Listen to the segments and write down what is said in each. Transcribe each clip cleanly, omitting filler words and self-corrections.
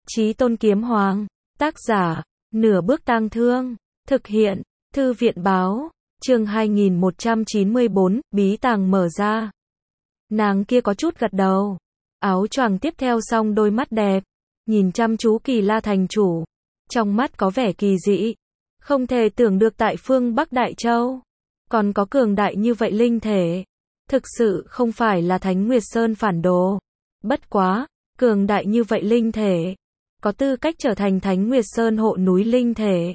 Chí Tôn Kiếm Hoàng, tác giả, Nửa Bước Tang Thương, thực hiện, Thư viện báo, chương 2194, bí tàng mở ra. Nàng kia có chút gật đầu, áo choàng tiếp theo xong đôi mắt đẹp, nhìn chăm chú Kỳ La thành chủ, trong mắt có vẻ kỳ dị, không thể tưởng được tại phương Bắc Đại Châu, còn có cường đại như vậy linh thể, thực sự không phải là Thánh Nguyệt Sơn phản đồ, bất quá, cường đại như vậy linh thể, có tư cách trở thành Thánh Nguyệt Sơn hộ núi linh thể.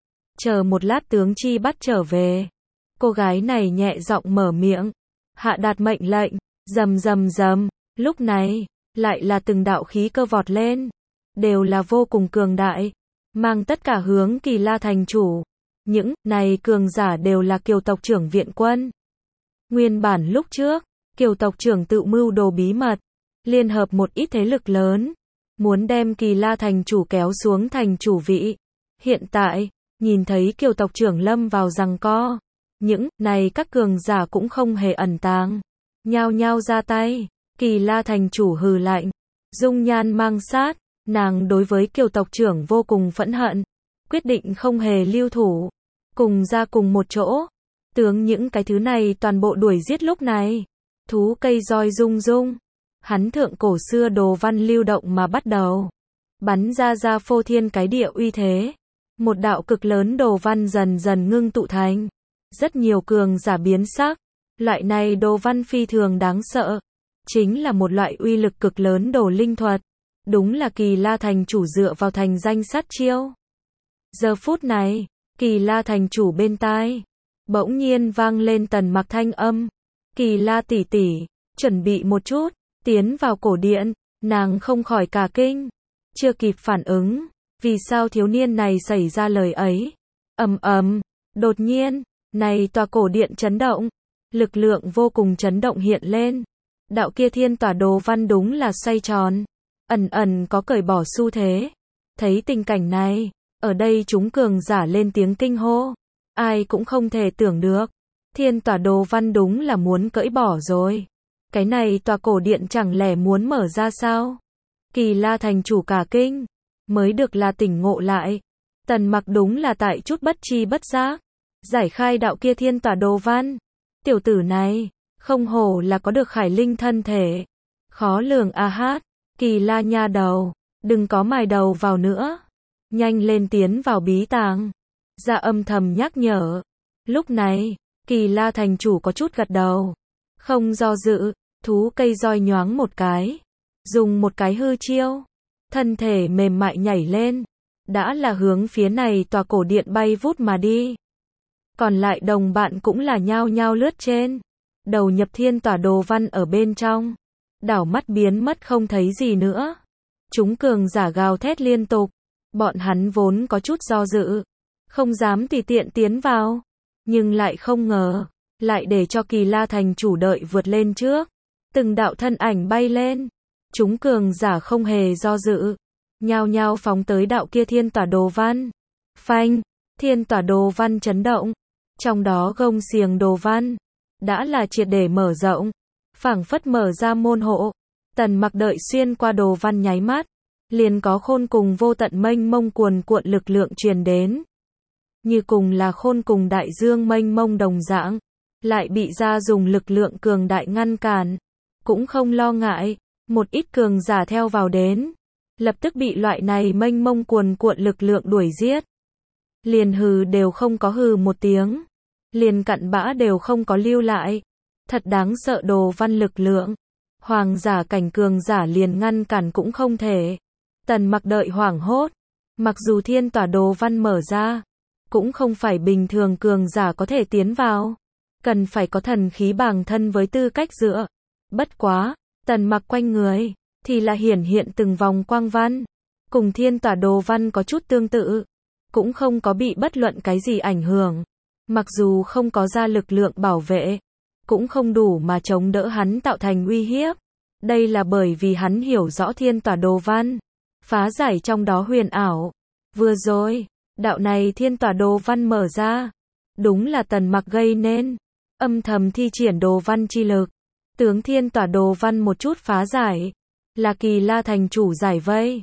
Chờ một lát tướng chi bắt trở về, cô gái này nhẹ giọng mở miệng, hạ đạt mệnh lệnh, rầm rầm rầm, lúc này, lại là từng đạo khí cơ vọt lên, đều là vô cùng cường đại, mang tất cả hướng Kỳ La thành chủ. Những này cường giả đều là Kiều tộc trưởng viện quân. Nguyên bản lúc trước, Kiều tộc trưởng tự mưu đồ bí mật, liên hợp một ít thế lực lớn, muốn đem Kỳ La thành chủ kéo xuống thành chủ vị. Hiện tại, nhìn thấy Kiều tộc trưởng lâm vào giằng co, những này các cường giả cũng không hề ẩn tàng, nhao nhao ra tay. Kỳ La thành chủ hừ lạnh, dung nhan mang sát, nàng đối với Kiều tộc trưởng vô cùng phẫn hận, quyết định không hề lưu thủ, cùng ra cùng một chỗ, tướng những cái thứ này toàn bộ đuổi giết. Lúc này, thú cây roi rung rung, hắn thượng cổ xưa đồ văn lưu động mà bắt đầu bắn ra phô thiên cái địa uy thế, một đạo cực lớn đồ văn dần dần ngưng tụ thành, rất nhiều cường giả biến sắc, loại này đồ văn phi thường đáng sợ, chính là một loại uy lực cực lớn đồ linh thuật, đúng là Kỳ La thành chủ dựa vào thành danh sát chiêu. Giờ phút này, Kỳ La thành chủ bên tai, bỗng nhiên vang lên Tần Mặc thanh âm, Kỳ La tỷ tỷ, chuẩn bị một chút, tiến vào cổ điện. Nàng không khỏi cả kinh, chưa kịp phản ứng, vì sao thiếu niên này xảy ra lời ấy. Ầm ầm, đột nhiên, này tòa cổ điện chấn động, lực lượng vô cùng chấn động hiện lên, đạo kia thiên tỏa đồ văn đúng là xoay tròn, ẩn ẩn có cởi bỏ xu thế. Thấy tình cảnh này, ở đây chúng cường giả lên tiếng kinh hô, ai cũng không thể tưởng được, thiên tỏa đồ văn đúng là muốn cởi bỏ rồi. Cái này tòa cổ điện chẳng lẽ muốn mở ra sao? Kỳ La thành chủ cả kinh, mới được là tỉnh ngộ lại. Tần Mặc đúng là tại chút bất chi bất giác, giải khai đạo kia thiên tỏa đồ văn. Tiểu tử này, không hổ là có được khải linh thân thể. Khó lường a hát, Kỳ La nha đầu, đừng có mài đầu vào nữa. Nhanh lên tiến vào bí tàng. Dạ âm thầm nhắc nhở. Lúc này, Kỳ La thành chủ có chút gật đầu. Không do dự, thú cây roi nhoáng một cái, dùng một cái hư chiêu, thân thể mềm mại nhảy lên, đã là hướng phía này tòa cổ điện bay vút mà đi. Còn lại đồng bạn cũng là nhao nhao lướt trên, đầu nhập thiên tỏa đồ văn ở bên trong, đảo mắt biến mất không thấy gì nữa. Chúng cường giả gào thét liên tục, bọn hắn vốn có chút do dự, không dám tùy tiện tiến vào, nhưng lại không ngờ, lại để cho Kỳ La thành chủ đợi vượt lên trước. Từng đạo thân ảnh bay lên, chúng cường giả không hề do dự, nhao nhao phóng tới đạo kia thiên tỏa đồ văn. Phanh, thiên tỏa đồ văn chấn động, trong đó gông xiềng đồ văn đã là triệt để mở rộng, phảng phất mở ra môn hộ. Tần Mặc đợi xuyên qua đồ văn nháy mắt, liền có khôn cùng vô tận mênh mông cuồn cuộn lực lượng truyền đến, như cùng là khôn cùng đại dương mênh mông đồng dạng, lại bị ra dùng lực lượng cường đại ngăn cản. Cũng không lo ngại, một ít cường giả theo vào đến, lập tức bị loại này mênh mông cuồn cuộn lực lượng đuổi giết. Liền hừ đều không có hừ một tiếng, liền cặn bã đều không có lưu lại. Thật đáng sợ đồ văn lực lượng, hoàng giả cảnh cường giả liền ngăn cản cũng không thể. Tần Mặc đợi hoảng hốt, mặc dù thiên tỏa đồ văn mở ra, cũng không phải bình thường cường giả có thể tiến vào, cần phải có thần khí bàng thân với tư cách dựa. Bất quá, Tần Mặc quanh người, thì là hiển hiện từng vòng quang văn, cùng thiên tỏa đồ văn có chút tương tự, cũng không có bị bất luận cái gì ảnh hưởng. Mặc dù không có ra lực lượng bảo vệ, cũng không đủ mà chống đỡ hắn tạo thành uy hiếp. Đây là bởi vì hắn hiểu rõ thiên tỏa đồ văn, phá giải trong đó huyền ảo. Vừa rồi, đạo này thiên tỏa đồ văn mở ra, đúng là Tần Mặc gây nên, âm thầm thi triển đồ văn chi lực. Tướng thiên tỏa đồ văn một chút phá giải, là Kỳ La thành chủ giải vây.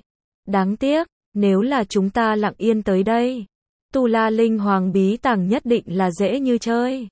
Đáng tiếc, nếu là chúng ta lặng yên tới đây, Tu La Linh Hoàng bí tàng nhất định là dễ như chơi.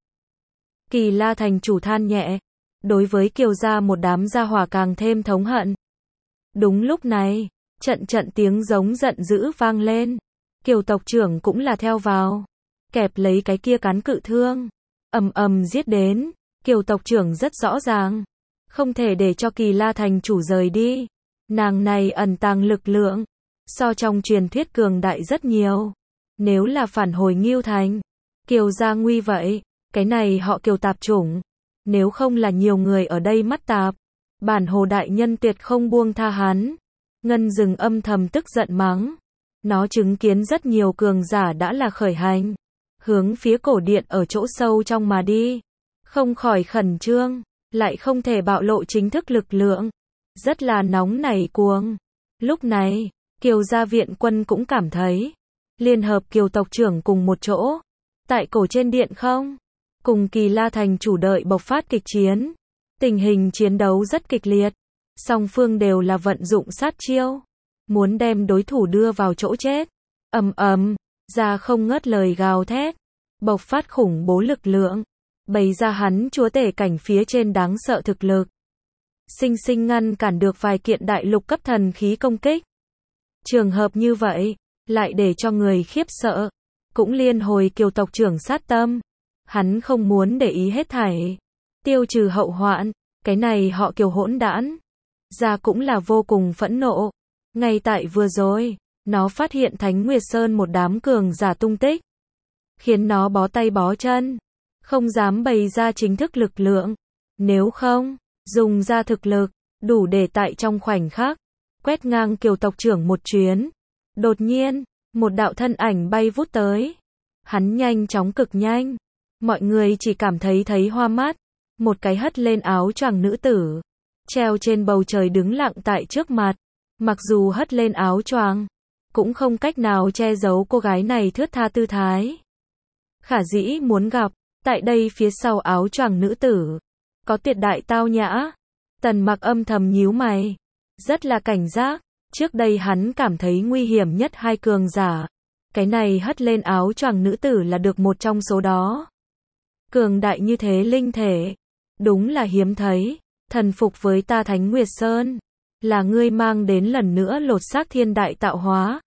Kỳ La thành chủ than nhẹ, đối với Kiều gia một đám gia hỏa càng thêm thống hận. Đúng lúc này, trận trận tiếng giống giận dữ vang lên. Kiều tộc trưởng cũng là theo vào, kẹp lấy cái kia cán cự thương, ầm ầm giết đến. Kiều tộc trưởng rất rõ ràng, không thể để cho Kỳ La thành chủ rời đi. Nàng này ẩn tàng lực lượng, so trong truyền thuyết cường đại rất nhiều. Nếu là phản hồi Ngưu Thành, Kiều gia nguy vậy, cái này họ Kiều tạp chủng. Nếu không là nhiều người ở đây mắt tạp, bản hồ đại nhân tuyệt không buông tha hắn. Ngân Dừng âm thầm tức giận mắng. Nó chứng kiến rất nhiều cường giả đã là khởi hành, hướng phía cổ điện ở chỗ sâu trong mà đi. Không khỏi khẩn trương, lại không thể bạo lộ chính thức lực lượng. Rất là nóng nảy cuồng. Lúc này, Kiều gia viện quân cũng cảm thấy, liên hợp Kiều tộc trưởng cùng một chỗ, tại cổ trên điện không, cùng Kỳ La thành chủ đợi bộc phát kịch chiến. Tình hình chiến đấu rất kịch liệt, song phương đều là vận dụng sát chiêu, muốn đem đối thủ đưa vào chỗ chết. Ầm ầm, ra không ngớt lời gào thét, bộc phát khủng bố lực lượng, bày ra hắn chúa tể cảnh phía trên đáng sợ thực lực. Sinh sinh ngăn cản được vài kiện đại lục cấp thần khí công kích. Trường hợp như vậy, lại để cho người khiếp sợ, cũng liên hồi Kiều tộc trưởng sát tâm. Hắn không muốn để ý hết thảy, tiêu trừ hậu hoạn, cái này họ Kiều hỗn đản. Ra cũng là vô cùng phẫn nộ. Ngay tại vừa rồi, nó phát hiện Thánh Nguyệt Sơn một đám cường giả tung tích, khiến nó bó tay bó chân, không dám bày ra chính thức lực lượng. Nếu không, dùng ra thực lực, đủ để tại trong khoảnh khắc, quét ngang Kiều tộc trưởng một chuyến. Đột nhiên, một đạo thân ảnh bay vút tới. Hắn nhanh chóng cực nhanh. Mọi người chỉ cảm thấy hoa mắt. Một cái hất lên áo choàng nữ tử, treo trên bầu trời đứng lặng tại trước mặt. Mặc dù hất lên áo choàng, cũng không cách nào che giấu cô gái này thướt tha tư thái. Khả dĩ muốn gặp, tại đây phía sau áo choàng nữ tử, có tuyệt đại tao nhã. Tần Mặc âm thầm nhíu mày, rất là cảnh giác. Trước đây hắn cảm thấy nguy hiểm nhất hai cường giả. Cái này hất lên áo choàng nữ tử là được một trong số đó. Cường đại như thế linh thể, đúng là hiếm thấy. Thần phục với ta Thánh Nguyệt Sơn, là ngươi mang đến lần nữa lột xác thiên đại tạo hóa.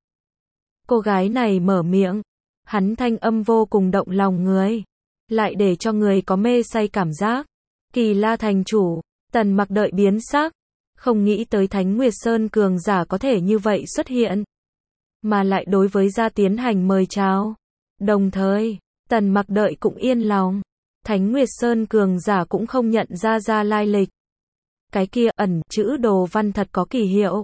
Cô gái này mở miệng, hắn thanh âm vô cùng động lòng người, lại để cho người có mê say cảm giác. Kỳ La thành chủ, Tần Mặc đợi biến sắc, không nghĩ tới Thánh Nguyệt Sơn cường giả có thể như vậy xuất hiện, mà lại đối với gia tiến hành mời chào. Đồng thời, Tần Mặc đợi cũng yên lòng, Thánh Nguyệt Sơn cường giả cũng không nhận ra lai lịch. Cái kia ẩn chữ đồ văn thật có kỳ hiệu.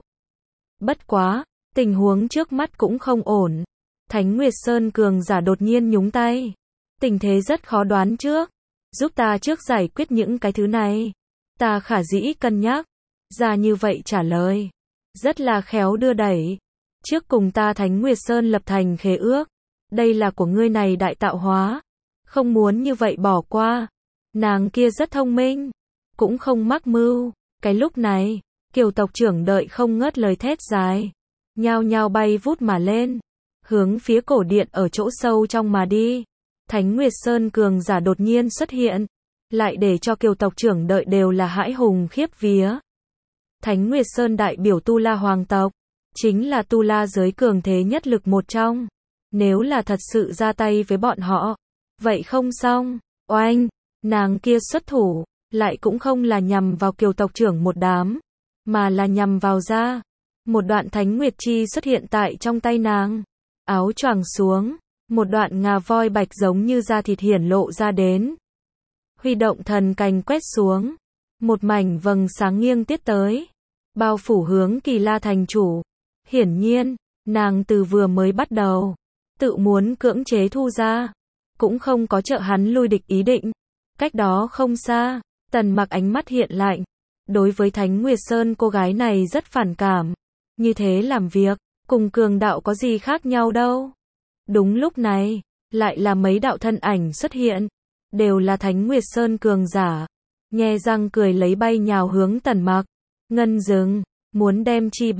Bất quá, tình huống trước mắt cũng không ổn. Thánh Nguyệt Sơn cường giả đột nhiên nhúng tay. Tình thế rất khó đoán trước. Giúp ta trước giải quyết những cái thứ này. Ta khả dĩ cân nhắc. Ra như vậy trả lời. Rất là khéo đưa đẩy. Trước cùng ta Thánh Nguyệt Sơn lập thành khế ước. Đây là của ngươi này đại tạo hóa. Không muốn như vậy bỏ qua. Nàng kia rất thông minh, cũng không mắc mưu. Cái lúc này, Kiều tộc trưởng đợi không ngớt lời thét dài, nhao nhao bay vút mà lên, hướng phía cổ điện ở chỗ sâu trong mà đi. Thánh Nguyệt Sơn cường giả đột nhiên xuất hiện, lại để cho Kiều tộc trưởng đợi đều là hãi hùng khiếp vía. Thánh Nguyệt Sơn đại biểu Tu La hoàng tộc, chính là Tu La giới cường thế nhất lực một trong. Nếu là thật sự ra tay với bọn họ, vậy không xong. Oanh, nàng kia xuất thủ, lại cũng không là nhằm vào Kiều tộc trưởng một đám, mà là nhằm vào ra. Một đoạn Thánh Nguyệt chi xuất hiện tại trong tay nàng. Áo choàng xuống, một đoạn ngà voi bạch giống như da thịt hiển lộ ra đến. Huy động thần cành quét xuống, một mảnh vầng sáng nghiêng tiết tới, bao phủ hướng Kỳ La thành chủ. Hiển nhiên, nàng từ vừa mới bắt đầu, tự muốn cưỡng chế thu ra, cũng không có trợ hắn lui địch ý định. Cách đó không xa, Tần Mặc ánh mắt hiện lạnh. Đối với Thánh Nguyệt Sơn cô gái này rất phản cảm. Như thế làm việc, cùng cường đạo có gì khác nhau đâu. Đúng lúc này, lại là mấy đạo thân ảnh xuất hiện. Đều là Thánh Nguyệt Sơn cường giả. Nhe răng cười lấy bay nhào hướng Tần Mặc. Ngân Dừng, muốn đem chi bắt.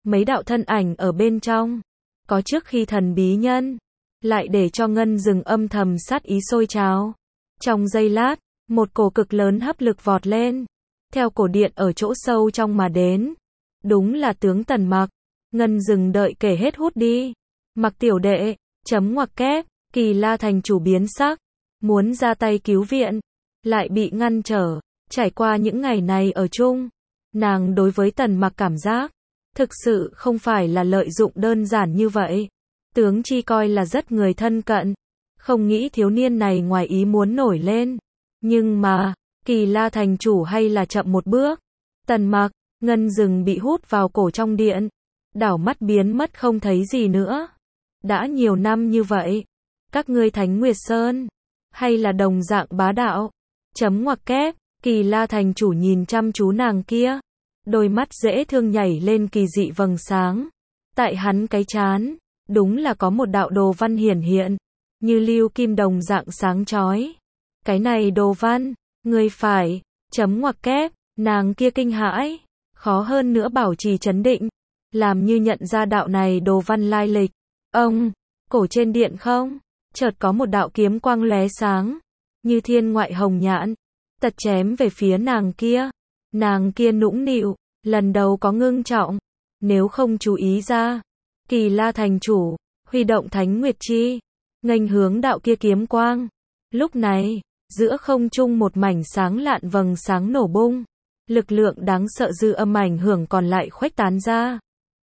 mấy đạo thân ảnh ở bên trong. Có trước khi thần bí nhân, lại để cho Ngân Dừng âm thầm sát ý sôi trào. Trong giây lát, một cổ cực lớn hấp lực vọt lên, theo cổ điện ở chỗ sâu trong mà đến. Đúng là tướng Tần Mặc. Ngân Dừng đợi kể hết hút đi. Mặc tiểu đệ, chấm ngoặc kép, Kỳ La thành chủ biến sắc, muốn ra tay cứu viện, lại bị ngăn trở. Trải qua những ngày này ở chung, nàng đối với Tần Mặc cảm giác, thực sự không phải là lợi dụng đơn giản như vậy. Tướng chi coi là rất người thân cận, không nghĩ thiếu niên này ngoài ý muốn nổi lên. Nhưng mà, Kỳ La thành chủ hay là chậm một bước. Tần Mặc, Ngân Dừng bị hút vào cổ trong điện, đảo mắt biến mất không thấy gì nữa. Đã nhiều năm như vậy, các ngươi Thánh Nguyệt Sơn, hay là đồng dạng bá đạo. Chấm ngoặc kép, Kỳ La thành chủ nhìn chăm chú nàng kia, đôi mắt dễ thương nhảy lên kỳ dị vầng sáng. Tại hắn cái trán, đúng là có một đạo đồ văn hiển hiện, như lưu kim đồng dạng sáng chói. Cái này đồ văn, ngươi phải, chấm ngoặc kép, nàng kia kinh hãi, khó hơn nữa bảo trì trấn định, làm như nhận ra đạo này đồ văn lai lịch. Ông, cổ trên điện không, chợt có một đạo kiếm quang lóe sáng, như thiên ngoại hồng nhãn, tật chém về phía nàng kia. Nàng kia nũng nịu, lần đầu có ngưng trọng, nếu không chú ý ra. Kỳ La thành chủ, huy động Thánh Nguyệt Chi, nghênh hướng đạo kia kiếm quang. Lúc này, giữa không trung một mảnh sáng lạn vầng sáng nổ bung, lực lượng đáng sợ dư âm ảnh hưởng còn lại khuếch tán ra.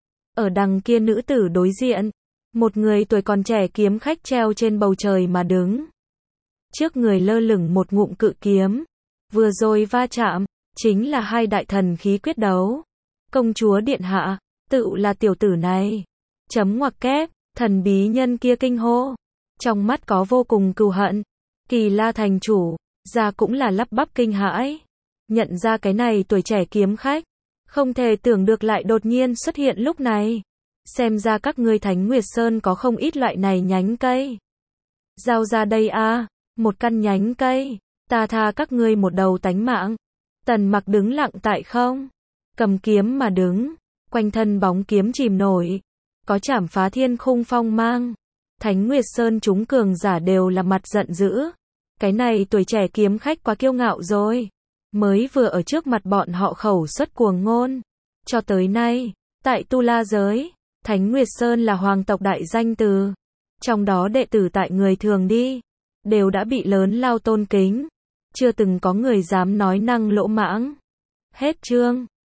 Ở đằng kia nữ tử đối diện, một người tuổi còn trẻ kiếm khách treo trên bầu trời mà đứng. Trước người lơ lửng một ngụm cự kiếm, vừa rồi va chạm, chính là hai đại thần khí quyết đấu. Công chúa điện hạ, tự là tiểu tử này. Chấm ngoặc kép, thần bí nhân kia kinh hô, trong mắt có vô cùng cừu hận. Kỳ La thành chủ, ra cũng là lắp bắp kinh hãi, nhận ra cái này tuổi trẻ kiếm khách, không thể tưởng được lại đột nhiên xuất hiện lúc này. Xem ra các ngươi Thánh Nguyệt Sơn có không ít loại này nhánh cây. Giao ra đây a, một căn nhánh cây, ta tha các ngươi một đầu tánh mạng. Tần Mặc đứng lặng tại không, cầm kiếm mà đứng, quanh thân bóng kiếm chìm nổi, có chảm phá thiên khung phong mang. Thánh Nguyệt Sơn chúng cường giả đều là mặt giận dữ. Cái này tuổi trẻ kiếm khách quá kiêu ngạo rồi, mới vừa ở trước mặt bọn họ khẩu xuất cuồng ngôn. Cho tới nay, tại Tu La giới, Thánh Nguyệt Sơn là hoàng tộc đại danh từ, trong đó đệ tử tại người thường đi, đều đã bị lớn lao tôn kính, chưa từng có người dám nói năng lỗ mãng. Hết chương.